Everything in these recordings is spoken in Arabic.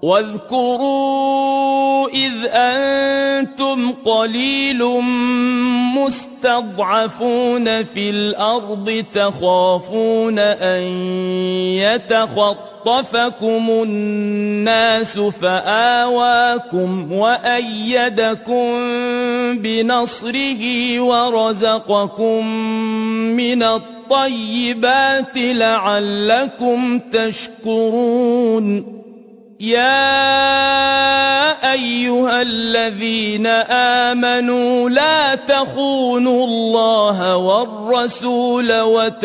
واذكروا إذ أنتم قليل مستضعفون في الأرض تخافون أن يتخطفكم الناس فآواكم وأيدكم بنصره ورزقكم من الطيبات لعلكم تشكرون. يا أيها الذين آمنوا لا تخونوا الله والرسول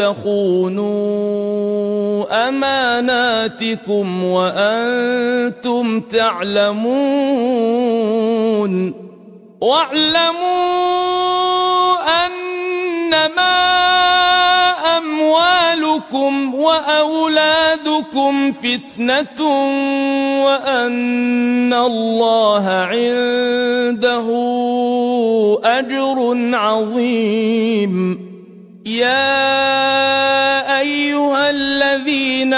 وتخونوا أماناتكم وأنتم تعلمون. واعلموا أنما أموالكم وأولادكم فتنة وأن الله عنده أجر عظيم. يا أيها الذين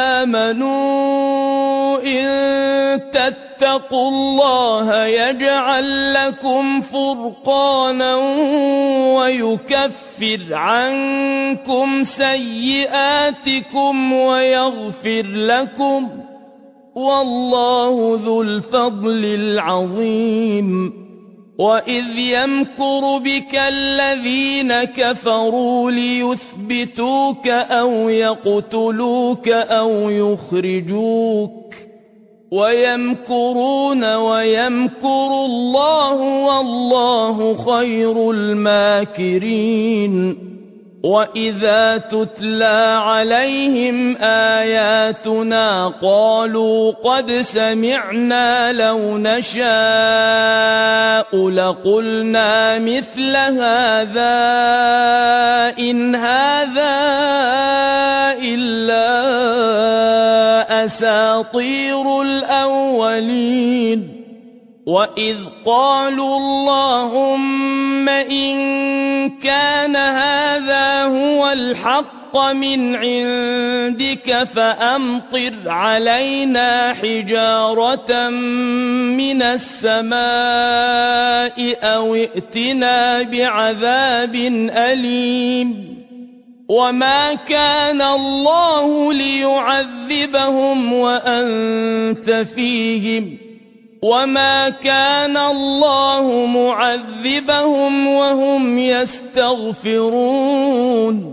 آمنوا إن تتقوا الله يجعل لكم فرقانا ويكفر عنكم سيئاتكم ويغفر لكم والله ذو الفضل العظيم. وإذ يمكر بك الذين كفروا ليثبتوك أو يقتلوك أو يخرجوك ويمكرون ويمكر الله والله خير الماكرين. وإذا تتلى عليهم آياتنا قالوا قد سمعنا لو نشاء لقلنا مثل هذا إن هذا إلا أساطير الأولين. وإذ قالوا اللهم إن كان هذا هو الحق من عندك فأمطر علينا حجارة من السماء أو ائتنا بعذاب أليم. وما كان الله ليعذبهم وأنت فيهم وما كان الله معذبهم وهم يستغفرون.